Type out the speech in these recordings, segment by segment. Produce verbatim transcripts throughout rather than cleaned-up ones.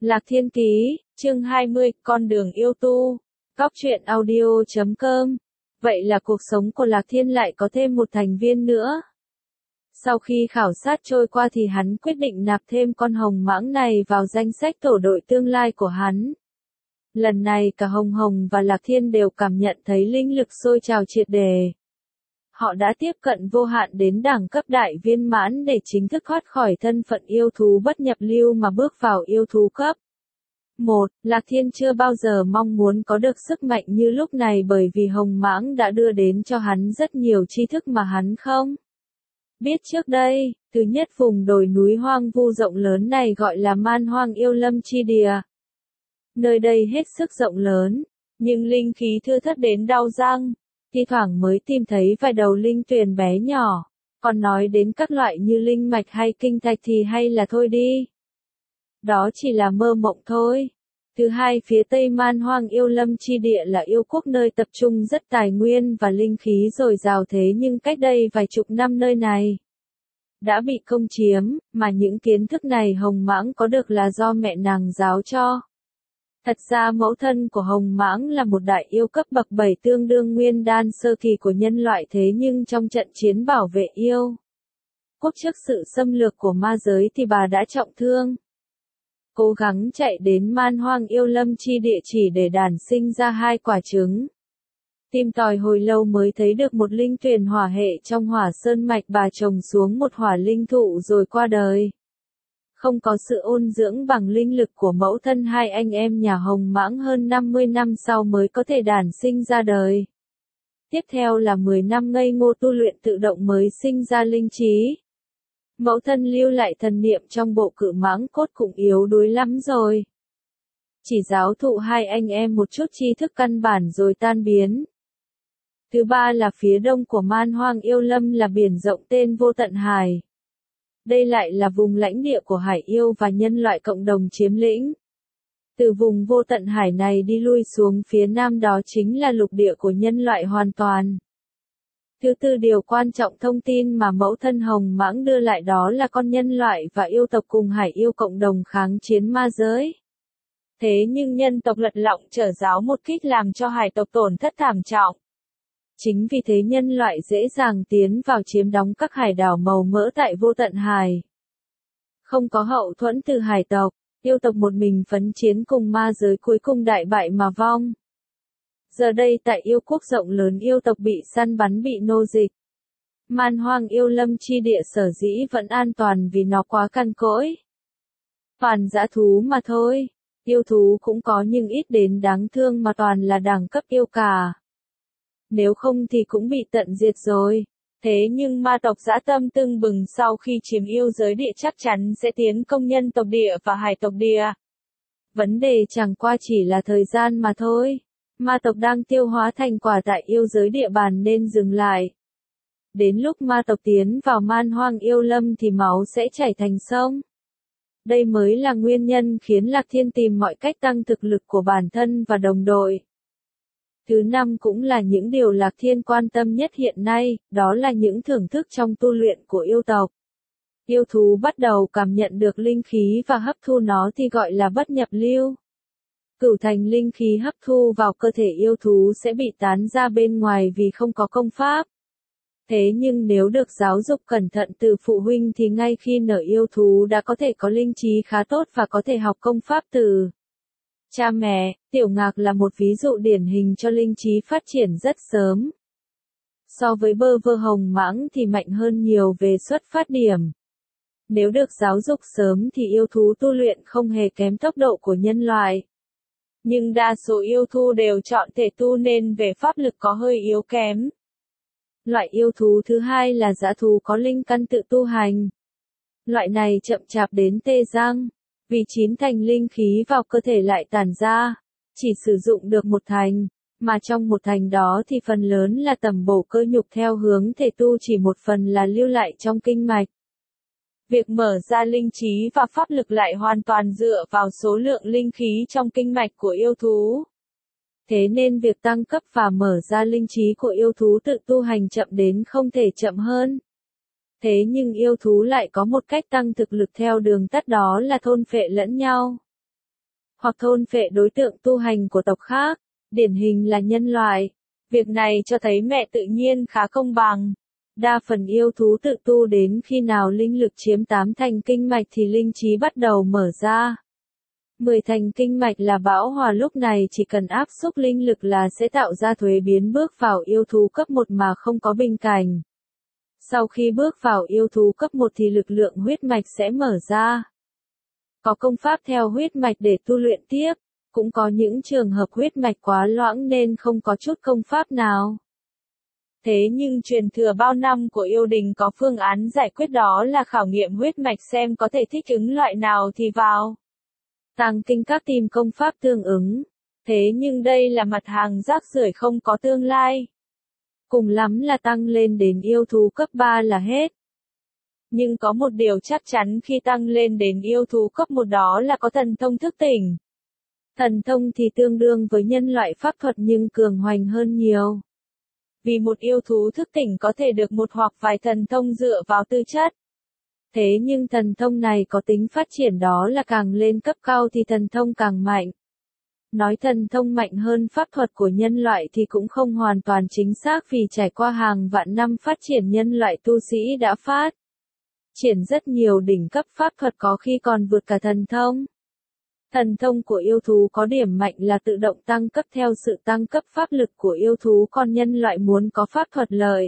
Lạc Thiên Ký, chương hai mươi, Con đường yêu tu. Góc truyện audio chấm com. Vậy là cuộc sống của Lạc Thiên lại có thêm một thành viên nữa. Sau khi khảo sát trôi qua thì hắn quyết định nạp thêm con hồng mãng này vào danh sách tổ đội tương lai của hắn. Lần này cả Hồng Hồng và Lạc Thiên đều cảm nhận thấy linh lực sôi trào triệt đề. Họ đã tiếp cận vô hạn đến đẳng cấp đại viên mãn để chính thức thoát khỏi thân phận yêu thú bất nhập lưu mà bước vào yêu thú cấp. một. Lạc Thiên chưa bao giờ mong muốn có được sức mạnh như lúc này bởi vì Hồng Mãng đã đưa đến cho hắn rất nhiều tri thức mà hắn không biết trước đây. Thứ nhất, vùng đồi núi hoang vu rộng lớn này gọi là Man Hoang Yêu Lâm Chi Địa. Nơi đây hết sức rộng lớn, nhưng linh khí thưa thớt đến đau răng. Thi thoảng mới tìm thấy vài đầu linh tuyền bé nhỏ, còn nói đến các loại như linh mạch hay kinh thạch thì hay là thôi đi. Đó chỉ là mơ mộng thôi. Thứ hai, phía tây Man Hoang Yêu Lâm Chi Địa là yêu quốc nơi tập trung rất tài nguyên và linh khí dồi dào, thế nhưng cách đây vài chục năm nơi này đã bị công chiếm, mà những kiến thức này Hồng Mãng có được là do mẹ nàng giáo cho. Thật ra mẫu thân của Hồng Mãng là một đại yêu cấp bậc bảy tương đương nguyên đan sơ kỳ của nhân loại, thế nhưng trong trận chiến bảo vệ yêu quốc trước sự xâm lược của ma giới thì bà đã trọng thương. Cố gắng chạy đến Man Hoang Yêu Lâm Chi Địa chỉ để đản sinh ra hai quả trứng. Tìm tòi hồi lâu mới thấy được một linh tuyền hỏa hệ trong hỏa sơn mạch, bà trồng xuống một hỏa linh thụ rồi qua đời. Không có sự ôn dưỡng bằng linh lực của mẫu thân, hai anh em nhà Hồng Mãng hơn năm mươi năm sau mới có thể đản sinh ra đời. Tiếp theo là mười năm ngây ngô tu luyện tự động mới sinh ra linh trí. Mẫu thân lưu lại thần niệm trong bộ cự mãng cốt cũng yếu đuối lắm rồi. Chỉ giáo thụ hai anh em một chút tri thức căn bản rồi tan biến. Thứ ba là phía đông của Man Hoang Yêu Lâm là biển rộng tên Vô Tận Hải. Đây lại là vùng lãnh địa của hải yêu và nhân loại cộng đồng chiếm lĩnh. Từ vùng Vô Tận Hải này đi lui xuống phía nam đó chính là lục địa của nhân loại hoàn toàn. Thứ tư, điều quan trọng thông tin mà mẫu thân Hồng Mãng đưa lại đó là con nhân loại và yêu tộc cùng hải yêu cộng đồng kháng chiến ma giới. Thế nhưng nhân tộc lật lọng trở giáo một kích làm cho hải tộc tổn thất thảm trọng. Chính vì thế nhân loại dễ dàng tiến vào chiếm đóng các hải đảo màu mỡ tại Vô Tận Hải. Không có hậu thuẫn từ hải tộc, yêu tộc một mình phấn chiến cùng ma giới, cuối cùng đại bại mà vong. Giờ đây tại yêu quốc rộng lớn yêu tộc bị săn bắn, bị nô dịch. Man Hoang Yêu Lâm Chi Địa sở dĩ vẫn an toàn vì nó quá cằn cỗi. Toàn dã thú mà thôi, yêu thú cũng có nhưng ít đến đáng thương mà toàn là đẳng cấp yêu cả. Nếu không thì cũng bị tận diệt rồi. Thế nhưng ma tộc dã tâm tưng bừng, sau khi chiếm yêu giới địa chắc chắn sẽ tiến công nhân tộc địa và hải tộc địa. Vấn đề chẳng qua chỉ là thời gian mà thôi. Ma tộc đang tiêu hóa thành quả tại yêu giới địa bàn nên dừng lại. Đến lúc ma tộc tiến vào Man Hoang Yêu Lâm thì máu sẽ chảy thành sông. Đây mới là nguyên nhân khiến Lạc Thiên tìm mọi cách tăng thực lực của bản thân và đồng đội. Thứ năm cũng là những điều Lạc Thiên quan tâm nhất hiện nay, đó là những thưởng thức trong tu luyện của yêu tộc. Yêu thú bắt đầu cảm nhận được linh khí và hấp thu nó thì gọi là bất nhập lưu. Cửu thành linh khí hấp thu vào cơ thể yêu thú sẽ bị tán ra bên ngoài vì không có công pháp. Thế nhưng nếu được giáo dục cẩn thận từ phụ huynh thì ngay khi nở yêu thú đã có thể có linh trí khá tốt và có thể học công pháp từ cha mẹ. Tiểu Ngạc là một ví dụ điển hình cho linh trí phát triển rất sớm. So với Bơ Vơ Hồng Mãng thì mạnh hơn nhiều về xuất phát điểm. Nếu được giáo dục sớm thì yêu thú tu luyện không hề kém tốc độ của nhân loại. Nhưng đa số yêu thú đều chọn thể tu nên về pháp lực có hơi yếu kém. Loại yêu thú thứ hai là dã thú có linh căn tự tu hành. Loại này chậm chạp đến tê răng, vì chín thành linh khí vào cơ thể lại tản ra, chỉ sử dụng được một thành, mà trong một thành đó thì phần lớn là tầm bổ cơ nhục theo hướng thể tu, chỉ một phần là lưu lại trong kinh mạch. Việc mở ra linh trí và pháp lực lại hoàn toàn dựa vào số lượng linh khí trong kinh mạch của yêu thú. Thế nên việc tăng cấp và mở ra linh trí của yêu thú tự tu hành chậm đến không thể chậm hơn. Thế nhưng yêu thú lại có một cách tăng thực lực theo đường tắt, đó là thôn phệ lẫn nhau. hoặc thôn phệ đối tượng tu hành của tộc khác, điển hình là nhân loại. Việc này cho thấy mẹ tự nhiên khá công bằng. Đa phần yêu thú tự tu đến khi nào linh lực chiếm tám thành kinh mạch thì linh trí bắt đầu mở ra. Mười thành kinh mạch là bão hòa, lúc này chỉ cần áp xúc linh lực là sẽ tạo ra thuế biến bước vào yêu thú cấp một mà không có bình cảnh. Sau khi bước vào yêu thú cấp một thì lực lượng huyết mạch sẽ mở ra. Có công pháp theo huyết mạch để tu luyện tiếp, cũng có những trường hợp huyết mạch quá loãng nên không có chút công pháp nào. Thế nhưng truyền thừa bao năm của yêu đình có phương án giải quyết, đó là khảo nghiệm huyết mạch xem có thể thích ứng loại nào thì vào. Tăng kinh các tìm công pháp tương ứng. Thế nhưng đây là mặt hàng rác rưởi không có tương lai. Cùng lắm là tăng lên đến yêu thú cấp ba là hết. Nhưng có một điều chắc chắn khi tăng lên đến yêu thú cấp một, đó là có thần thông thức tỉnh. Thần thông thì tương đương với nhân loại pháp thuật nhưng cường hoành hơn nhiều. Vì một yêu thú thức tỉnh có thể được một hoặc vài thần thông dựa vào tư chất. Thế nhưng thần thông này có tính phát triển, đó là càng lên cấp cao thì thần thông càng mạnh. Nói thần thông mạnh hơn pháp thuật của nhân loại thì cũng không hoàn toàn chính xác, vì trải qua hàng vạn năm phát triển, nhân loại tu sĩ đã phát triển rất nhiều đỉnh cấp pháp thuật, có khi còn vượt cả thần thông. Thần thông của yêu thú có điểm mạnh là tự động tăng cấp theo sự tăng cấp pháp lực của yêu thú, còn nhân loại muốn có pháp thuật lợi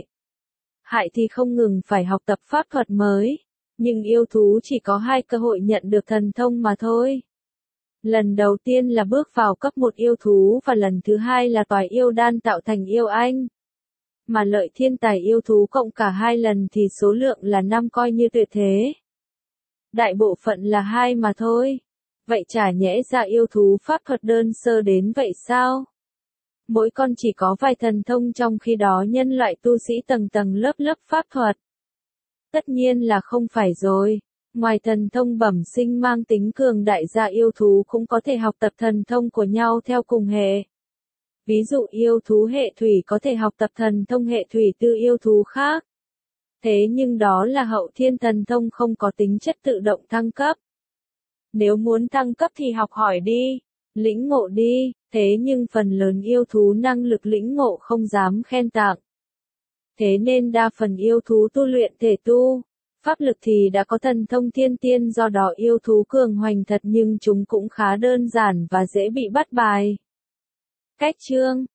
hại thì không ngừng phải học tập pháp thuật mới. Nhưng yêu thú chỉ có hai cơ hội nhận được thần thông mà thôi. Lần đầu tiên là bước vào cấp một yêu thú và lần thứ hai là toái yêu đan tạo thành yêu anh. Mà lợi thiên tài yêu thú cộng cả hai lần thì số lượng là năm, coi như tuyệt thế. Đại bộ phận là hai mà thôi. Vậy chả nhẽ ra yêu thú pháp thuật đơn sơ đến vậy sao? Mỗi con chỉ có vài thần thông, trong khi đó nhân loại tu sĩ tầng tầng lớp lớp pháp thuật. Tất nhiên là không phải rồi. Ngoài thần thông bẩm sinh mang tính cường đại ra, yêu thú cũng có thể học tập thần thông của nhau theo cùng hệ. Ví dụ yêu thú hệ thủy có thể học tập thần thông hệ thủy từ yêu thú khác. Thế nhưng đó là hậu thiên thần thông, không có tính chất tự động thăng cấp. Nếu muốn thăng cấp thì học hỏi đi, lĩnh ngộ đi, thế nhưng phần lớn yêu thú năng lực lĩnh ngộ không dám khen tặng. Thế nên đa phần yêu thú tu luyện thể tu, pháp lực thì đã có thần thông thiên tiên, do đó yêu thú cường hoành thật nhưng chúng cũng khá đơn giản và dễ bị bắt bài. Cách chương